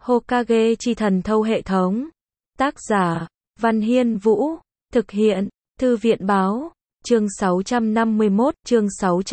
Hokage chi thần thâu hệ thống. Tác giả, Văn Hiên Vũ. Thực hiện, Thư viện báo. Chương 651, chương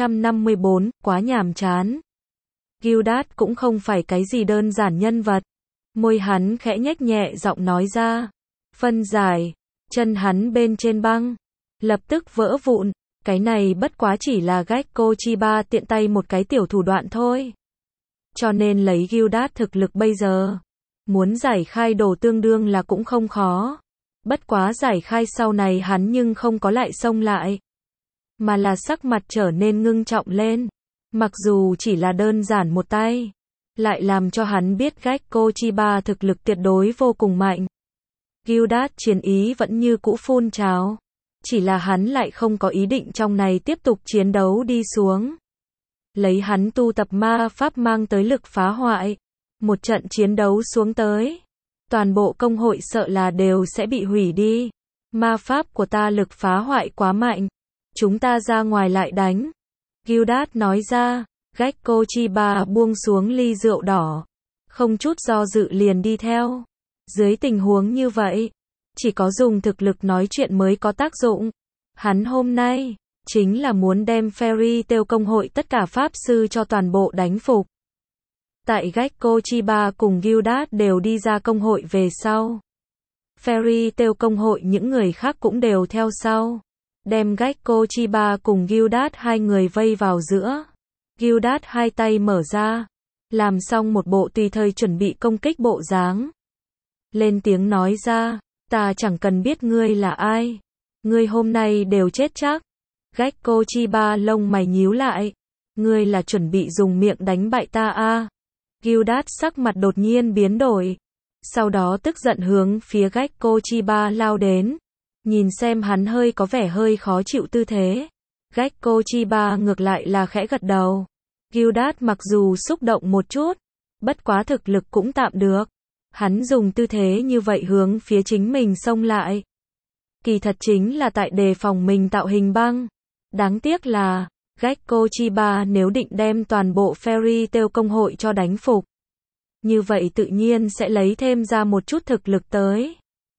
654, quá nhàm chán. Gildas cũng không phải cái gì đơn giản nhân vật. Môi hắn khẽ nhếch nhẹ giọng nói ra. Phân giải, chân hắn bên trên băng lập tức vỡ vụn. Cái này bất quá chỉ là Gekko Chiba tiện tay một cái tiểu thủ đoạn thôi. Cho nên lấy Gildas thực lực bây giờ, muốn giải khai đồ tương đương là cũng không khó. Bất quá giải khai sau này hắn nhưng không có lại xông lại, mà là sắc mặt trở nên ngưng trọng lên. Mặc dù chỉ là đơn giản một tay, lại làm cho hắn biết Gekko Chiba thực lực tuyệt đối vô cùng mạnh. Gildas chiến ý vẫn như cũ phun trào, chỉ là hắn lại không có ý định trong này tiếp tục chiến đấu đi xuống. Lấy hắn tu tập ma pháp mang tới lực phá hoại, một trận chiến đấu xuống tới, toàn bộ công hội sợ là đều sẽ bị hủy đi. Ma pháp của ta lực phá hoại quá mạnh, chúng ta ra ngoài lại đánh. Gildas nói ra. Gekko Chiba buông xuống ly rượu đỏ, không chút do dự liền đi theo. Dưới tình huống như vậy, chỉ có dùng thực lực nói chuyện mới có tác dụng. Hắn hôm nay chính là muốn đem Fairy Tail công hội tất cả pháp sư cho toàn bộ đánh phục. Tại Gekko Chiba cùng Gildas đều đi ra công hội về sau, Fairy Tail công hội những người khác cũng đều theo sau, đem Gekko Chiba cùng Gildas hai người vây vào giữa. Gildas hai tay mở ra, làm xong một bộ tùy thời chuẩn bị công kích bộ dáng. Lên tiếng nói ra, ta chẳng cần biết ngươi là ai, ngươi hôm nay đều chết chắc. Gekko Chiba lông mày nhíu lại, ngươi là chuẩn bị dùng miệng đánh bại ta à? Gildas sắc mặt đột nhiên biến đổi, sau đó tức giận hướng phía Gekko Chiba lao đến, nhìn xem hắn hơi có vẻ hơi khó chịu tư thế. Gekko Chiba ngược lại là khẽ gật đầu. Gildas mặc dù xúc động một chút, bất quá thực lực cũng tạm được. Hắn dùng tư thế như vậy hướng phía chính mình xông lại, kỳ thật chính là tại đề phòng mình tạo hình băng. Đáng tiếc là, Gekko Chiba nếu định đem toàn bộ Fairy Tail công hội cho đánh phục, như vậy tự nhiên sẽ lấy thêm ra một chút thực lực tới.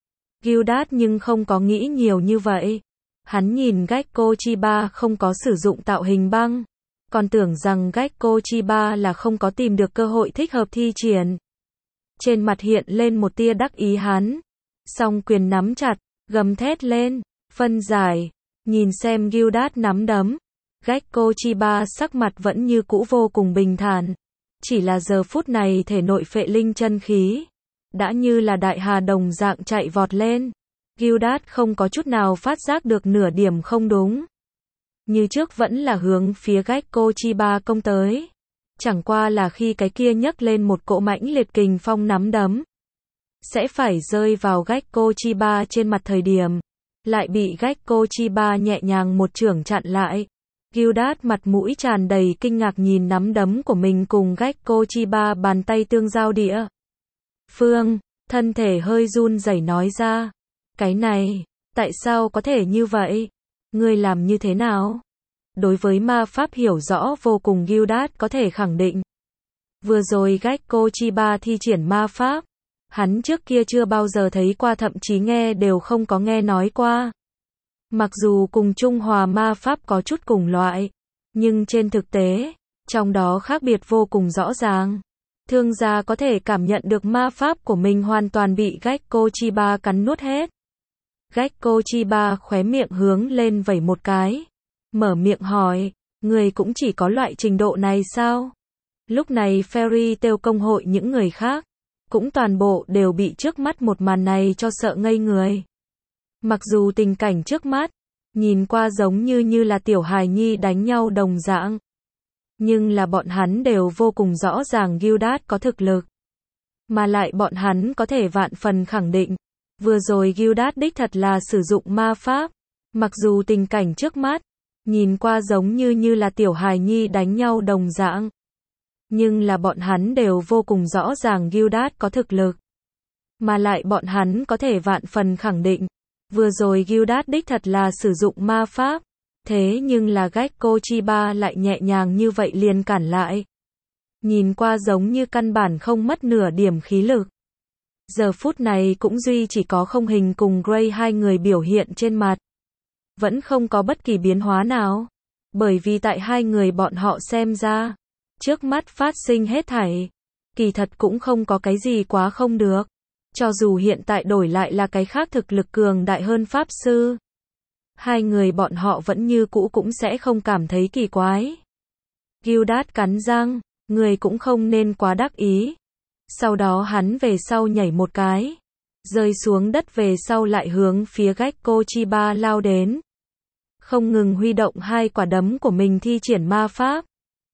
Gildas nhưng không có nghĩ nhiều như vậy. Hắn nhìn Gekko Chiba không có sử dụng tạo hình băng, còn tưởng rằng Gekko Chiba là không có tìm được cơ hội thích hợp thi triển. Trên mặt hiện lên một tia đắc ý hắn, song quyền nắm chặt, gầm thét lên, phân giải. Nhìn xem Gildas nắm đấm, Gekko Chiba sắc mặt vẫn như cũ vô cùng bình thản. Chỉ là giờ phút này thể nội phệ linh chân khí đã như là đại hà đồng dạng chạy vọt lên. Gildas không có chút nào phát giác được nửa điểm không đúng. Như trước vẫn là hướng phía Gekko Chiba công tới. Chẳng qua là khi cái kia nhấc lên một cỗ mãnh liệt kình phong nắm đấm, sẽ phải rơi vào Gekko Chiba trên mặt thời điểm, lại bị Gekko Chiba nhẹ nhàng một chưởng chặn lại. Gildas mặt mũi tràn đầy kinh ngạc nhìn nắm đấm của mình cùng Gekko Chiba bàn tay tương giao địa phương, thân thể hơi run rẩy nói ra. Cái này, tại sao có thể như vậy? Ngươi làm như thế nào? Đối với ma pháp hiểu rõ vô cùng Gildas có thể khẳng định. Vừa rồi Gekko Chiba thi triển ma pháp, hắn trước kia chưa bao giờ thấy qua, thậm chí nghe đều không có nghe nói qua. Mặc dù cùng Trung Hòa ma pháp có chút cùng loại, nhưng trên thực tế, trong đó khác biệt vô cùng rõ ràng. Thương gia có thể cảm nhận được ma pháp của mình hoàn toàn bị Gekko Chiba cắn nuốt hết. Gekko Chiba khóe miệng hướng lên vẩy một cái, mở miệng hỏi, người cũng chỉ có loại trình độ này sao? Lúc này Fairy Tail công hội những người khác, cũng toàn bộ đều bị trước mắt một màn này cho sợ ngây người. Mặc dù tình cảnh trước mắt, nhìn qua giống như là tiểu hài nhi đánh nhau đồng dạng, nhưng là bọn hắn đều vô cùng rõ ràng Gildas có thực lực. Mà lại bọn hắn có thể vạn phần khẳng định, vừa rồi Gildas đích thật là sử dụng ma pháp. Mặc dù tình cảnh trước mắt, nhìn qua giống như là tiểu hài nhi đánh nhau đồng dạng, nhưng là bọn hắn đều vô cùng rõ ràng Gildas có thực lực. Mà lại bọn hắn có thể vạn phần khẳng định, vừa rồi Gildas đích thật là sử dụng ma pháp. Thế nhưng là Gekko Chiba lại nhẹ nhàng như vậy liền cản lại. nhìn qua giống như căn bản không mất nửa điểm khí lực. Giờ phút này cũng duy chỉ có không hình cùng Gray hai người biểu hiện trên mặt. Vẫn không có bất kỳ biến hóa nào. Bởi vì tại hai người bọn họ xem ra, trước mắt phát sinh hết thảy. Kỳ thật cũng không có cái gì quá không được. Cho dù hiện tại đổi lại là cái khác thực lực cường đại hơn Pháp Sư. Hai người bọn họ vẫn như cũ cũng sẽ không cảm thấy kỳ quái. Gildas cắn răng, người cũng không nên quá đắc ý. Sau đó hắn về sau nhảy một cái, rơi xuống đất về sau lại hướng phía Gekko Chiba lao đến. Không ngừng huy động hai quả đấm của mình thi triển ma pháp.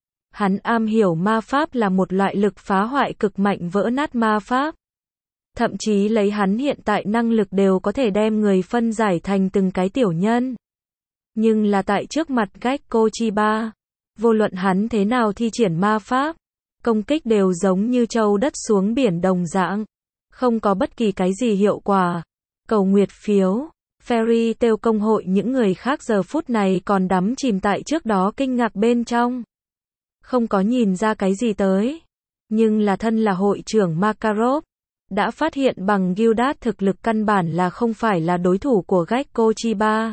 Hắn am hiểu ma pháp là một loại lực phá hoại cực mạnh vỡ nát ma pháp. Thậm chí lấy hắn hiện tại năng lực đều có thể đem người phân giải thành từng cái tiểu nhân. Nhưng là tại trước mặt Gekko Chiba, vô luận hắn thế nào thi triển ma pháp, công kích đều giống như châu đất xuống biển đồng dạng, không có bất kỳ cái gì hiệu quả. Cầu nguyệt phiếu, Fairy Tail công hội những người khác giờ phút này còn đắm chìm tại trước đó kinh ngạc bên trong. Không có nhìn ra cái gì tới. Nhưng là thân là hội trưởng Makarov, đã phát hiện bằng Gildas thực lực căn bản là không phải là đối thủ của Gekko Chiba.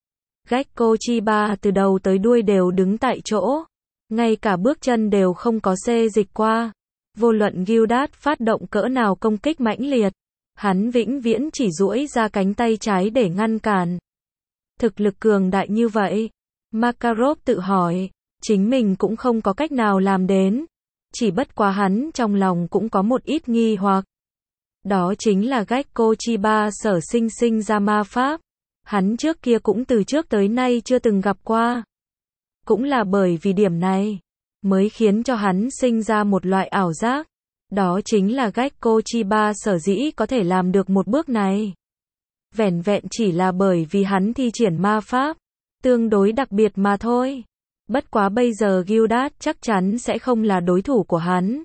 Gekko Chiba từ đầu tới đuôi đều đứng tại chỗ. Ngay cả bước chân đều không có xê dịch qua. Vô luận Gildas phát động cỡ nào công kích mãnh liệt, hắn vĩnh viễn chỉ duỗi ra cánh tay trái để ngăn cản. Thực lực cường đại như vậy, Makarov tự hỏi, chính mình cũng không có cách nào làm đến. Chỉ bất quá hắn trong lòng cũng có một ít nghi hoặc. Đó chính là Gekko Chiba sở sinh ra ma pháp. Hắn trước kia cũng từ trước tới nay chưa từng gặp qua. Cũng là bởi vì điểm này, mới khiến cho hắn sinh ra một loại ảo giác. Đó chính là Gekko Chiba sở dĩ có thể làm được một bước này. Vẻn vẹn chỉ là bởi vì hắn thi triển ma pháp, tương đối đặc biệt mà thôi. Bất quá bây giờ Gildas chắc chắn sẽ không là đối thủ của hắn.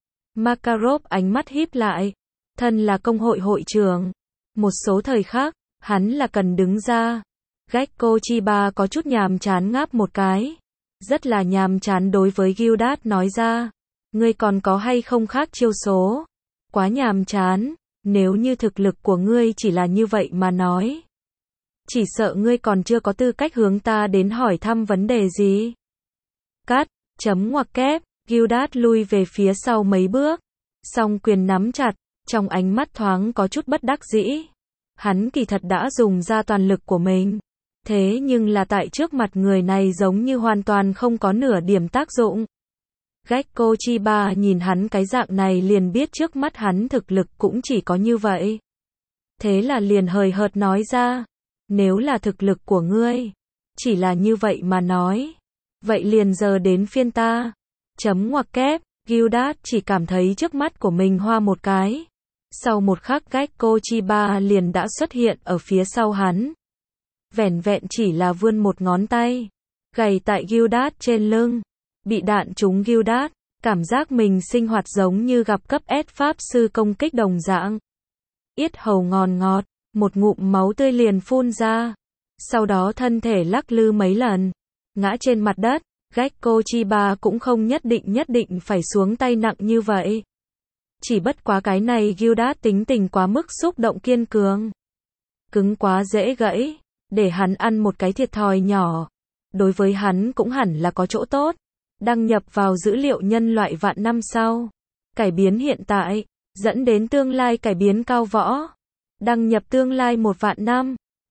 Makarov ánh mắt híp lại. Thân là công hội hội trưởng. Một số thời khác, hắn là cần đứng ra. Gekko Chiba có chút nhàm chán ngáp một cái. Rất là nhàm chán đối với Gildas nói ra. Ngươi còn có hay không khác chiêu số? Quá nhàm chán, nếu như thực lực của ngươi chỉ là như vậy mà nói. Chỉ sợ ngươi còn chưa có tư cách hướng ta đến hỏi thăm vấn đề gì. Cắt, chấm ngoặc kép, Gildas lui về phía sau mấy bước. Song quyền nắm chặt, trong ánh mắt thoáng có chút bất đắc dĩ. Hắn kỳ thật đã dùng ra toàn lực của mình. Thế nhưng là tại trước mặt người này giống như hoàn toàn không có nửa điểm tác dụng. Gekko Chiba nhìn hắn cái dạng này liền biết trước mắt hắn thực lực cũng chỉ có như vậy. Thế là liền hời hợt nói ra. Nếu là thực lực của ngươi, chỉ là như vậy mà nói. Vậy liền giờ đến phiên ta. Chấm ngoặc kép, Gildas chỉ cảm thấy trước mắt của mình hoa một cái. Sau một khắc Gekko Chiba liền đã xuất hiện ở phía sau hắn. Vẻn vẹn chỉ là vươn một ngón tay, gầy tại Gildas trên lưng. Bị đạn trúng Gildas, cảm giác mình sinh hoạt giống như gặp cấp S pháp sư công kích đồng dạng. Yết hầu ngòn ngọt, một ngụm máu tươi liền phun ra. Sau đó thân thể lắc lư mấy lần, ngã trên mặt đất. Gekko Chiba cũng không nhất định phải xuống tay nặng như vậy. Chỉ bất quá cái này Gildas tính tình quá mức xúc động kiên cường. Cứng quá dễ gãy, để hắn ăn một cái thiệt thòi nhỏ. Đối với hắn cũng hẳn là có chỗ tốt. Đăng nhập vào dữ liệu nhân loại vạn năm sau. Cải biến hiện tại, dẫn đến tương lai cải biến cao võ. Đăng nhập tương lai 1 vạn năm.